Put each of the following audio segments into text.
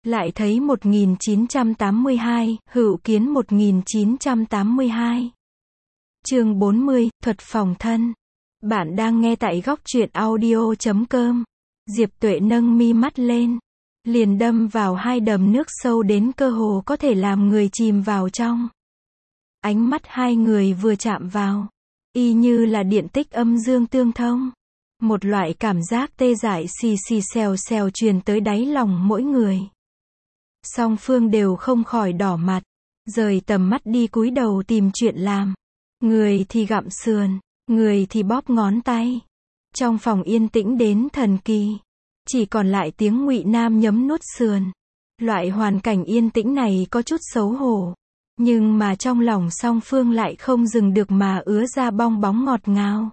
Lại thấy 1982, Hữu Kiến 1982. Chương 40, thuật phòng thân. Bạn đang nghe tại góc truyện audio.com. Diệp Tuệ nâng mi mắt lên, liền đâm vào hai đầm nước sâu đến cơ hồ có thể làm người chìm vào trong. Ánh mắt hai người vừa chạm vào, y như là điện tích âm dương tương thông. Một loại cảm giác tê dại xì xì xèo xèo truyền tới đáy lòng mỗi người. Song phương đều không khỏi đỏ mặt, rời tầm mắt đi cúi đầu tìm chuyện làm. Người thì gặm sườn, người thì bóp ngón tay. Trong phòng yên tĩnh đến thần kỳ, chỉ còn lại tiếng Ngụy Nam nhấm nuốt sườn. Loại hoàn cảnh yên tĩnh này có chút xấu hổ, nhưng mà trong lòng song phương lại không dừng được mà ứa ra bong bóng ngọt ngào.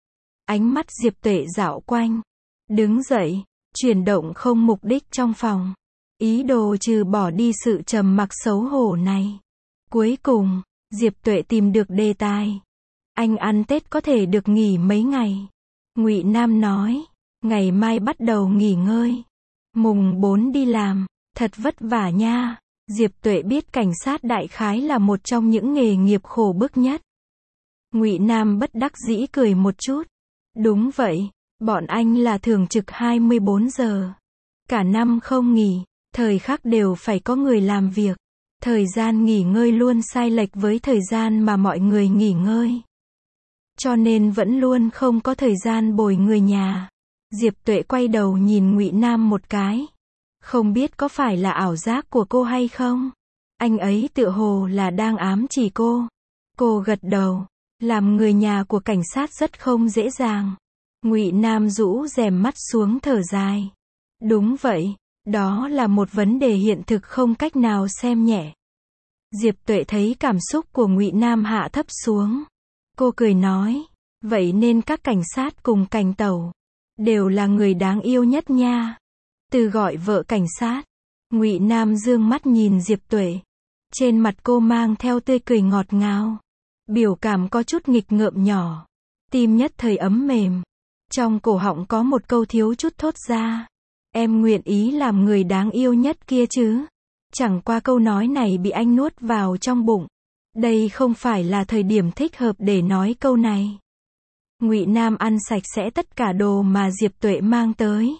Ánh mắt Diệp Tuệ dạo quanh, đứng dậy, chuyển động không mục đích trong phòng, ý đồ trừ bỏ đi sự trầm mặc xấu hổ này. Cuối cùng, Diệp Tuệ tìm được đề tài. Anh ăn Tết có thể được nghỉ mấy ngày? Ngụy Nam nói, ngày mai bắt đầu nghỉ ngơi. Mùng 4 đi làm, thật vất vả nha. Diệp Tuệ biết cảnh sát đại khái là một trong những nghề nghiệp khổ bức nhất. Ngụy Nam bất đắc dĩ cười một chút. Đúng vậy, bọn anh là thường trực 24 giờ. Cả năm không nghỉ, thời khắc đều phải có người làm việc. Thời gian nghỉ ngơi luôn sai lệch với thời gian mà mọi người nghỉ ngơi. Cho nên vẫn luôn không có thời gian bồi người nhà. Diệp Tuệ quay đầu nhìn Ngụy Nam một cái. Không biết có phải là ảo giác của cô hay không? Anh ấy tựa hồ là đang ám chỉ cô. Cô gật đầu. Làm người nhà của cảnh sát rất không dễ dàng. Ngụy Nam rũ rèm mắt xuống thở dài. Đúng vậy, đó là một vấn đề hiện thực không cách nào xem nhẹ. Diệp Tuệ thấy cảm xúc của Ngụy Nam hạ thấp xuống. Cô cười nói, vậy nên các cảnh sát cùng cảnh tẩu đều là người đáng yêu nhất nha. Từ gọi vợ cảnh sát, Ngụy Nam dương mắt nhìn Diệp Tuệ. Trên mặt cô mang theo tươi cười ngọt ngào. Biểu cảm có chút nghịch ngợm nhỏ. Tim nhất thời ấm mềm. Trong cổ họng có một câu thiếu chút thốt ra. Em nguyện ý làm người đáng yêu nhất kia chứ. Chẳng qua câu nói này bị anh nuốt vào trong bụng. Đây không phải là thời điểm thích hợp để nói câu này. Ngụy Nam ăn sạch sẽ tất cả đồ mà Diệp Tuệ mang tới.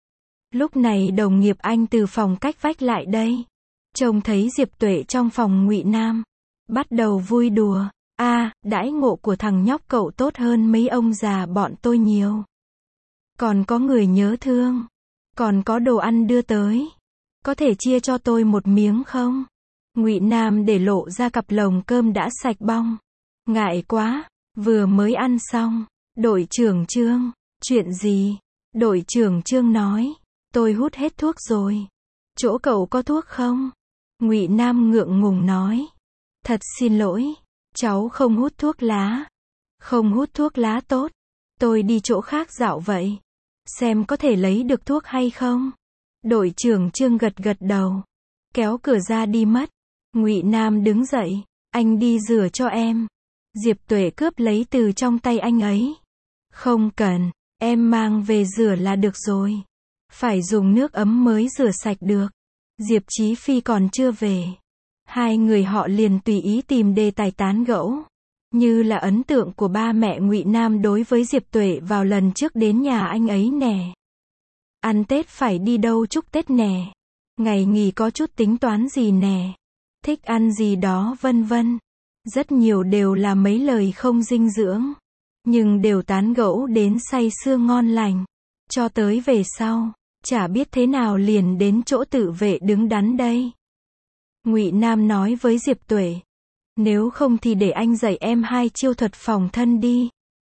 Lúc này đồng nghiệp anh từ phòng cách vách lại đây. Trông thấy Diệp Tuệ trong phòng Ngụy Nam, bắt đầu vui đùa. Đãi ngộ của thằng nhóc cậu tốt hơn mấy ông già bọn tôi nhiều. Còn có người nhớ thương. Còn có đồ ăn đưa tới. Có thể chia cho tôi một miếng không? Ngụy Nam để lộ ra cặp lồng cơm đã sạch bong. Ngại quá, vừa mới ăn xong. Đội trưởng Trương, chuyện gì? Đội trưởng Trương nói, tôi hút hết thuốc rồi. Chỗ cậu có thuốc không? Ngụy Nam ngượng ngùng nói, thật xin lỗi, cháu không hút thuốc lá. Không hút thuốc lá tốt. Tôi đi chỗ khác dạo vậy. Xem có thể lấy được thuốc hay không? Đội trưởng Trương gật gật đầu. Kéo cửa ra đi mất. Ngụy Nam đứng dậy. Anh đi rửa cho em. Diệp Tuệ cướp lấy từ trong tay anh ấy. Không cần, em mang về rửa là được rồi. Phải dùng nước ấm mới rửa sạch được. Diệp Chí Phi còn chưa về. Hai người họ liền tùy ý tìm đề tài tán gẫu. Như là ấn tượng của ba mẹ Ngụy Nam đối với Diệp Tuệ vào lần trước đến nhà anh ấy nè. Ăn Tết phải đi đâu chúc Tết nè. Ngày nghỉ có chút tính toán gì nè. Thích ăn gì đó vân vân. Rất nhiều đều là mấy lời không dinh dưỡng. Nhưng đều tán gẫu đến say sưa ngon lành. Cho tới về sau, chả biết thế nào liền đến chỗ tự vệ đứng đắn đây. Ngụy Nam nói với Diệp Tuệ. Nếu không thì để anh dạy em 2 chiêu thuật phòng thân đi.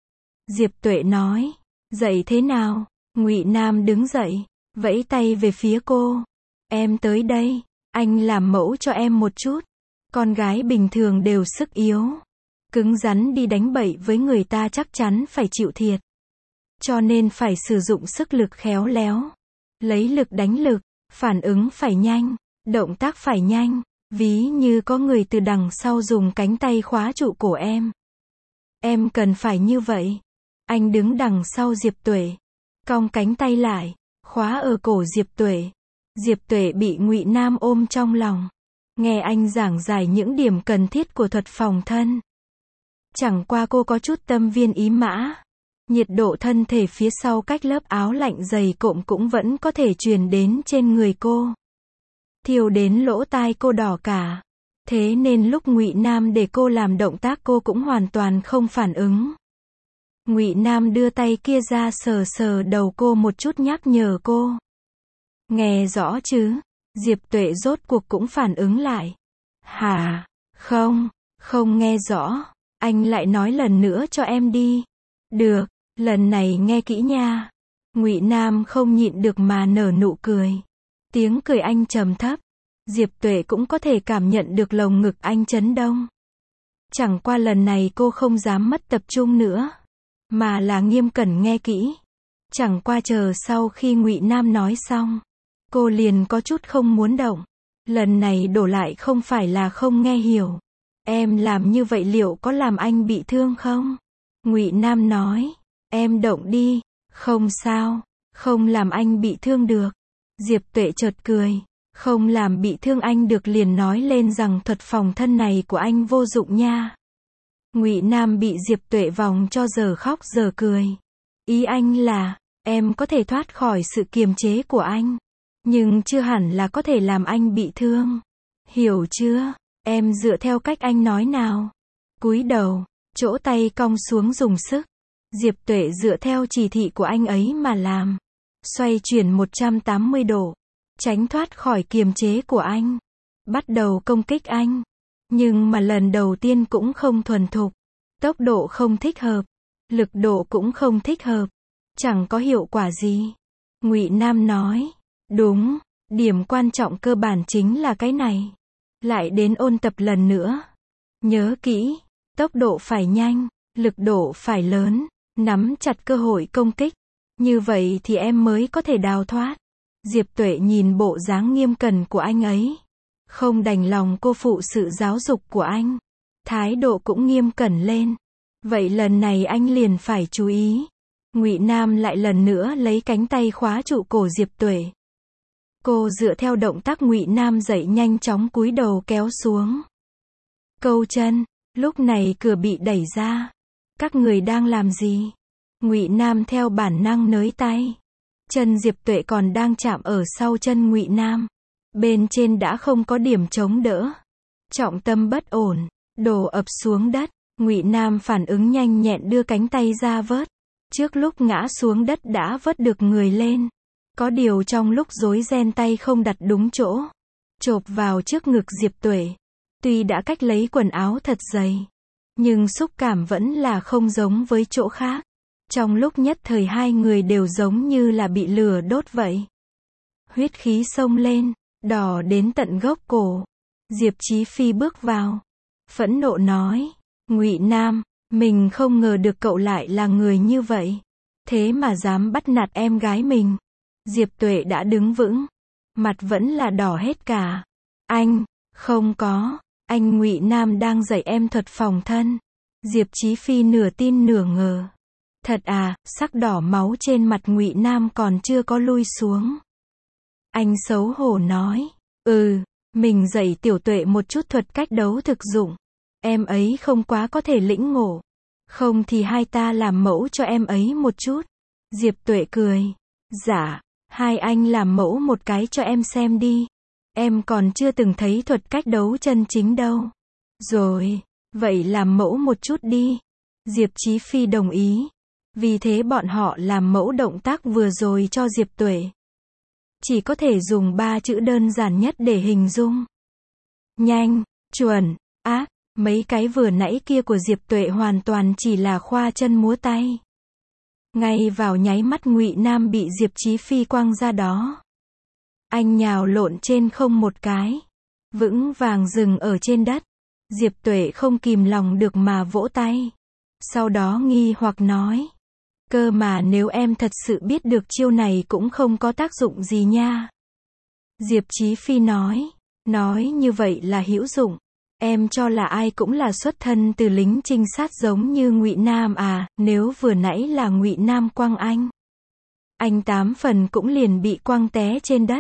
Diệp Tuệ nói. Dạy thế nào? Ngụy Nam đứng dậy, vẫy tay về phía cô. Em tới đây, anh làm mẫu cho em một chút. Con gái bình thường đều sức yếu. Cứng rắn đi đánh bậy với người ta chắc chắn phải chịu thiệt. Cho nên phải sử dụng sức lực khéo léo. Lấy lực đánh lực, phản ứng phải nhanh, động tác phải nhanh. Ví như có người từ đằng sau dùng cánh tay khóa trụ cổ em. Em cần phải như vậy. Anh đứng đằng sau Diệp Tuệ, cong cánh tay lại, khóa ở cổ Diệp Tuệ. Diệp Tuệ bị Ngụy Nam ôm trong lòng, nghe anh giảng giải những điểm cần thiết của thuật phòng thân. Chẳng qua cô có chút tâm viên ý mã. Nhiệt độ thân thể phía sau cách lớp áo lạnh dày cộm cũng vẫn có thể truyền đến trên người cô. Thiêu đến lỗ tai cô đỏ cả. Thế nên lúc Ngụy Nam để cô làm động tác cô cũng hoàn toàn không phản ứng. Ngụy Nam đưa tay kia ra sờ sờ đầu cô một chút nhắc nhở cô. Nghe rõ chứ? Diệp Tuệ rốt cuộc cũng phản ứng lại. Hả? Không nghe rõ. Anh lại nói lần nữa cho em đi. Được, lần này nghe kỹ nha. Ngụy Nam không nhịn được mà nở nụ cười. Tiếng cười anh trầm thấp. Diệp Tuệ cũng có thể cảm nhận được lồng ngực anh chấn động. Chẳng qua lần này cô không dám mất tập trung nữa, mà là nghiêm cẩn nghe kỹ. Chẳng qua chờ sau khi Ngụy Nam nói xong, cô liền có chút không muốn động. Lần này đổ lại không phải là không nghe hiểu. Em làm như vậy liệu có làm anh bị thương không? Ngụy Nam nói. Em động đi. Không sao. Không làm anh bị thương được. Diệp Tuệ chợt cười. Không làm bị thương anh được liền nói lên rằng thuật phòng thân này của anh vô dụng nha. Ngụy Nam bị Diệp Tuệ vòng cho giờ khóc giờ cười. Ý anh là, em có thể thoát khỏi sự kiềm chế của anh, nhưng chưa hẳn là có thể làm anh bị thương. Hiểu chưa? Em dựa theo cách anh nói nào. Cúi đầu, chỗ tay cong xuống dùng sức. Diệp Tuệ dựa theo chỉ thị của anh ấy mà làm. Xoay chuyển 180 độ. Tránh thoát khỏi kiềm chế của anh. Bắt đầu công kích anh. Nhưng mà lần đầu tiên cũng không thuần thục. Tốc độ không thích hợp. Lực độ cũng không thích hợp. Chẳng có hiệu quả gì. Ngụy Nam nói. Đúng, điểm quan trọng cơ bản chính là cái này. Lại đến ôn tập lần nữa. Nhớ kỹ, tốc độ phải nhanh, lực độ phải lớn, nắm chặt cơ hội công kích. Như vậy thì em mới có thể đào thoát. Diệp Tuệ nhìn bộ dáng nghiêm cẩn của anh ấy. Không đành lòng cô phụ sự giáo dục của anh. Thái độ cũng nghiêm cẩn lên. Vậy lần này anh liền phải chú ý. Ngụy Nam lại lần nữa lấy cánh tay khóa trụ cổ Diệp Tuệ. Cô dựa theo động tác Ngụy Nam dậy nhanh chóng cúi đầu kéo xuống. Câu chân. Lúc này cửa bị đẩy ra. Các người đang làm gì? Ngụy Nam theo bản năng nới tay. Chân Diệp Tuệ còn đang chạm ở sau chân Ngụy Nam. Bên trên đã không có điểm chống đỡ. Trọng tâm bất ổn, đổ ập xuống đất. Ngụy Nam phản ứng nhanh nhẹn đưa cánh tay ra vớt. Trước lúc ngã xuống đất đã vớt được người lên. Có điều trong lúc rối ren tay không đặt đúng chỗ. Chộp vào trước ngực Diệp Tuệ. Tuy đã cách lấy quần áo thật dày, nhưng xúc cảm vẫn là không giống với chỗ khác. Trong lúc nhất thời hai người đều giống như là bị lửa đốt vậy. Huyết khí xông lên, đỏ đến tận gốc cổ. Diệp Chí Phi bước vào. Phẫn nộ nói. Ngụy Nam, mình không ngờ được cậu lại là người như vậy. Thế mà dám bắt nạt em gái mình. Diệp Tuệ đã đứng vững. Mặt vẫn là đỏ hết cả. Anh, không có. Anh Ngụy Nam đang dạy em thuật phòng thân. Diệp Chí Phi nửa tin nửa ngờ. Thật à? Sắc đỏ máu trên mặt Ngụy Nam còn chưa có lui xuống. Anh xấu hổ nói. Mình dạy Tiểu Tuệ một chút thuật cách đấu thực dụng. Em ấy không quá có thể lĩnh ngộ. Không thì hai ta làm mẫu cho em ấy một chút. Diệp Tuệ cười. Dạ, hai anh làm mẫu một cái cho em xem đi. Em còn chưa từng thấy thuật cách đấu chân chính đâu. Rồi, vậy làm mẫu một chút đi. Diệp Chí Phi đồng ý. Vì thế bọn họ làm mẫu động tác vừa rồi cho Diệp Tuệ. Chỉ có thể dùng 3 chữ đơn giản nhất để hình dung. Nhanh, chuẩn, ác. Mấy cái vừa nãy kia của Diệp Tuệ hoàn toàn chỉ là khoa chân múa tay. Ngay vào nháy mắt Ngụy Nam bị Diệp Chí Phi quăng ra đó. Anh nhào lộn trên không một cái. Vững vàng dừng ở trên đất. Diệp Tuệ không kìm lòng được mà vỗ tay. Sau đó nghi hoặc nói. Cơ mà nếu em thật sự biết được chiêu này cũng không có tác dụng gì nha. Diệp Chí Phi nói. Nói như vậy là hữu dụng. Em cho là ai cũng là xuất thân từ lính trinh sát giống như Ngụy Nam à, nếu vừa nãy là Ngụy Nam quăng anh 8 phần cũng liền bị quăng té trên đất.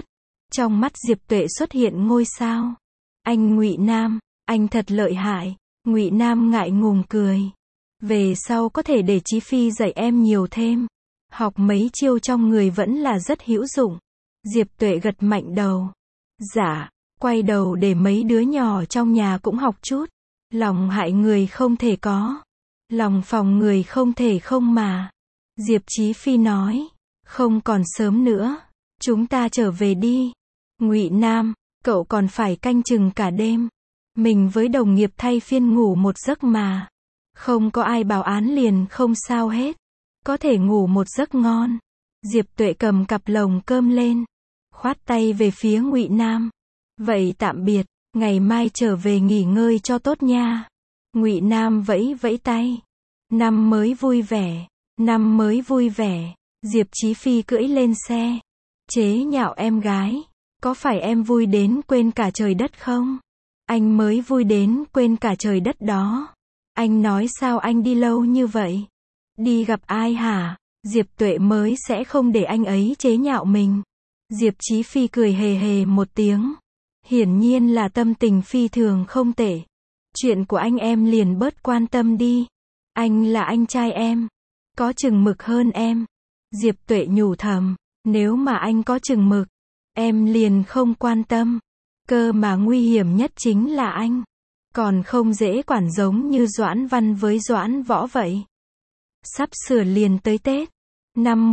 Trong mắt Diệp Tuệ xuất hiện ngôi sao. Anh Ngụy Nam, anh thật lợi hại. Ngụy Nam ngại ngùng cười. Về sau có thể để Chí Phi dạy em nhiều thêm. Học mấy chiêu trong người vẫn là rất hữu dụng. Diệp Tuệ gật mạnh đầu. Dạ, quay đầu để mấy đứa nhỏ trong nhà cũng học chút. Lòng hại người không thể có. Lòng phòng người không thể không mà. Diệp Chí Phi nói. Không còn sớm nữa. Chúng ta trở về đi. Ngụy Nam, cậu còn phải canh chừng cả đêm. Mình với đồng nghiệp thay phiên ngủ một giấc mà. Không có ai báo án liền không sao hết. Có thể ngủ một giấc ngon. Diệp Tuệ cầm cặp lồng cơm lên. Khoát tay về phía Ngụy Nam. Vậy tạm biệt, ngày mai trở về nghỉ ngơi cho tốt nha. Ngụy Nam vẫy vẫy tay. Năm mới vui vẻ, năm mới vui vẻ. Diệp Chí Phi cưỡi lên xe. Chế nhạo em gái. Có phải em vui đến quên cả trời đất không? Anh mới vui đến quên cả trời đất đó. Anh nói sao anh đi lâu như vậy? Đi gặp ai hả? Diệp Tuệ mới sẽ không để anh ấy chế nhạo mình. Diệp Chí Phi cười hề hề một tiếng. Hiển nhiên là tâm tình phi thường không tệ. Chuyện của anh em liền bớt quan tâm đi. Anh là anh trai em. Có chừng mực hơn em. Diệp Tuệ nhủ thầm. Nếu mà anh có chừng mực, em liền không quan tâm. Cơ mà nguy hiểm nhất chính là anh. Còn không dễ quản giống như Doãn Văn với Doãn Võ vậy. Sắp sửa liền tới Tết. Năm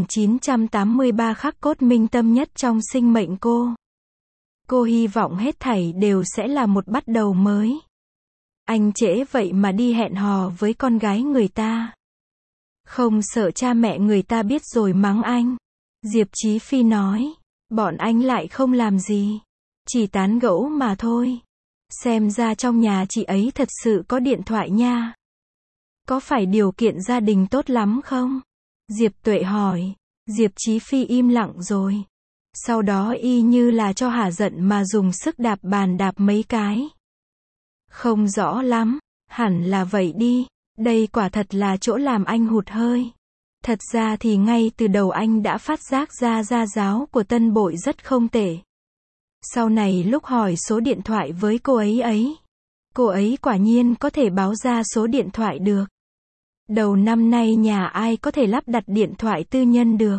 1983 khắc cốt minh tâm nhất trong sinh mệnh cô. Cô hy vọng hết thảy đều sẽ là một bắt đầu mới. Anh trễ vậy mà đi hẹn hò với con gái người ta. Không sợ cha mẹ người ta biết rồi mắng anh. Diệp Chí Phi nói. Bọn anh lại không làm gì. Chỉ tán gẫu mà thôi. Xem ra trong nhà chị ấy thật sự có điện thoại nha. Có phải điều kiện gia đình tốt lắm không? Diệp Tuệ hỏi. Diệp Chí Phi im lặng rồi. Sau đó y như là cho hả giận mà dùng sức đạp bàn đạp mấy cái. Không rõ lắm. Hẳn là vậy đi. Đây quả thật là chỗ làm anh hụt hơi. Thật ra thì ngay từ đầu anh đã phát giác ra gia giáo của Tân Bội rất không tệ. Sau này lúc hỏi số điện thoại với cô ấy, cô ấy quả nhiên có thể báo ra số điện thoại được. Đầu năm nay nhà ai có thể lắp đặt điện thoại tư nhân được.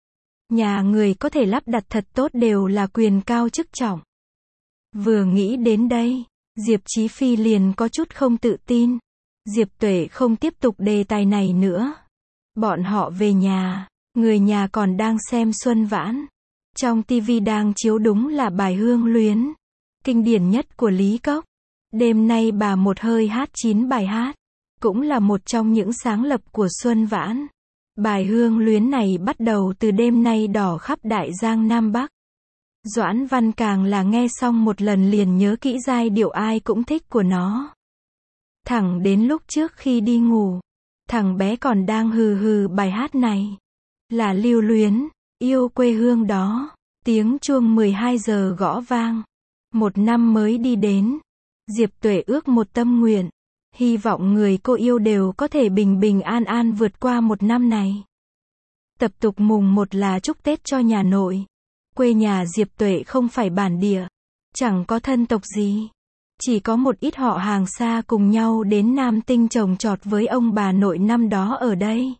Nhà người có thể lắp đặt thật tốt đều là quyền cao chức trọng. Vừa nghĩ đến đây, Diệp Chí Phi liền có chút không tự tin. Diệp Tuệ không tiếp tục đề tài này nữa. Bọn họ về nhà, người nhà còn đang xem Xuân Vãn. Trong tivi đang chiếu đúng là bài Hương Luyến, kinh điển nhất của Lý Cốc. Đêm nay bà một hơi hát 9 bài hát, cũng là một trong những sáng lập của Xuân Vãn. Bài Hương Luyến này bắt đầu từ đêm nay đỏ khắp Đại Giang Nam Bắc. Doãn Văn càng là nghe xong một lần liền nhớ kỹ giai điệu ai cũng thích của nó. Thẳng đến lúc trước khi đi ngủ, thằng bé còn đang hừ hừ bài hát này. Là lưu luyến, yêu quê hương đó. Tiếng chuông 12 giờ gõ vang. Một năm mới đi đến. Diệp Tuệ ước một tâm nguyện. Hy vọng người cô yêu đều có thể bình bình an an vượt qua một năm này. Tập tục mùng 1 là chúc Tết cho nhà nội. Quê nhà Diệp Tuệ không phải bản địa. Chẳng có thân tộc gì. Chỉ có một ít họ hàng xa cùng nhau đến Nam Tinh trồng trọt với ông bà nội năm đó ở đây.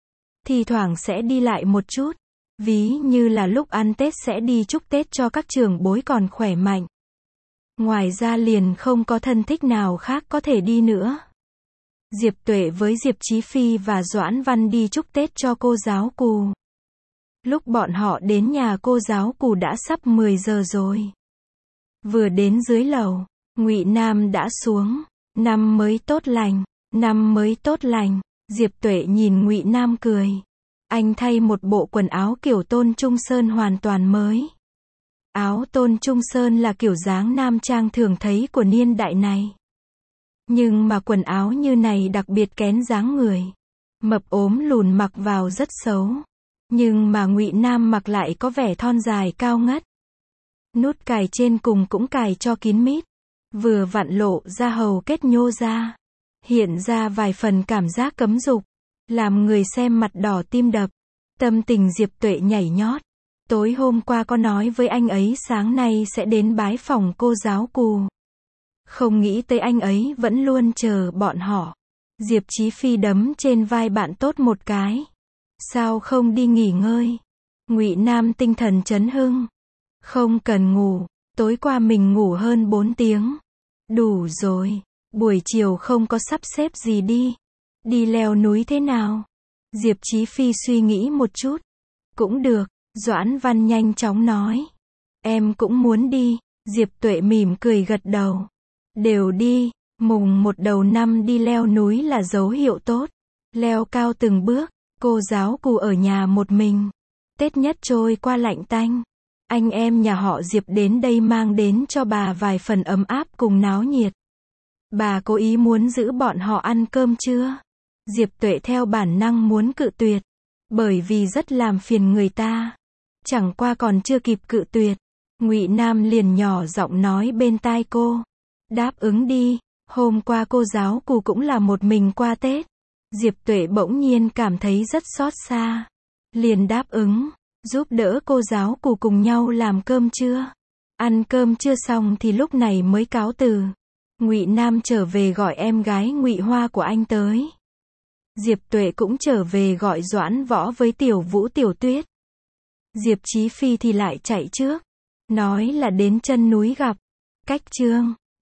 Thì thoảng sẽ đi lại một chút. Ví như là lúc ăn Tết sẽ đi chúc Tết cho các trưởng bối còn khỏe mạnh. Ngoài ra liền không có thân thích nào khác có thể đi nữa. Diệp Tuệ với Diệp Chí Phi và Doãn Văn đi chúc Tết cho cô giáo Cù. Lúc bọn họ đến nhà cô giáo Cù đã sắp 10 giờ rồi. Vừa đến dưới lầu, Ngụy Nam đã xuống. Năm mới tốt lành, năm mới tốt lành. Diệp Tuệ nhìn Ngụy Nam cười. Anh thay một bộ quần áo kiểu Tôn Trung Sơn hoàn toàn mới. Áo Tôn Trung Sơn là kiểu dáng nam trang thường thấy của niên đại này. Nhưng mà quần áo như này đặc biệt kén dáng người. Mập ốm lùn mặc vào rất xấu. Nhưng mà Ngụy Nam mặc lại có vẻ thon dài cao ngất. Nút cài trên cùng cũng cài cho kín mít. Vừa vặn lộ ra hầu kết nhô ra. Hiện ra vài phần cảm giác cấm dục. Làm người xem mặt đỏ tim đập. Tâm tình Diệp Tuệ nhảy nhót. Tối hôm qua có nói với anh ấy sáng nay sẽ đến bái phỏng cô giáo Cù. Không nghĩ tới anh ấy vẫn luôn chờ bọn họ. Diệp Chí Phi đấm trên vai bạn tốt một cái. Sao không đi nghỉ ngơi? Ngụy Nam tinh thần chấn hưng. Không cần ngủ, tối qua mình ngủ hơn 4 tiếng. Đủ rồi, buổi chiều không có sắp xếp gì đi. Đi leo núi thế nào? Diệp Chí Phi suy nghĩ một chút. Cũng được, Doãn Văn nhanh chóng nói. Em cũng muốn đi, Diệp Tuệ mỉm cười gật đầu. Đều đi, mùng 1 đầu năm đi leo núi là dấu hiệu tốt. Leo cao từng bước, cô giáo Cù ở nhà một mình. Tết nhất trôi qua lạnh tanh. Anh em nhà họ Diệp đến đây mang đến cho bà vài phần ấm áp cùng náo nhiệt. Bà cố ý muốn giữ bọn họ ăn cơm trưa. Diệp Tuệ theo bản năng muốn cự tuyệt. Bởi vì rất làm phiền người ta. Chẳng qua còn chưa kịp cự tuyệt. Ngụy Nam liền nhỏ giọng nói bên tai cô. Đáp ứng đi, hôm qua cô giáo Cù cũng là một mình qua Tết. Diệp Tuệ bỗng nhiên cảm thấy rất xót xa. Liền đáp ứng, giúp đỡ cô giáo Cù cùng nhau làm cơm trưa. Ăn cơm trưa xong thì lúc này mới cáo từ. Ngụy Nam trở về gọi em gái Ngụy Hoa của anh tới. Diệp Tuệ cũng trở về gọi Doãn Võ với Tiểu Vũ Tiểu Tuyết. Diệp Chí Phi thì lại chạy trước. Nói là đến chân núi gặp. Cách Trương.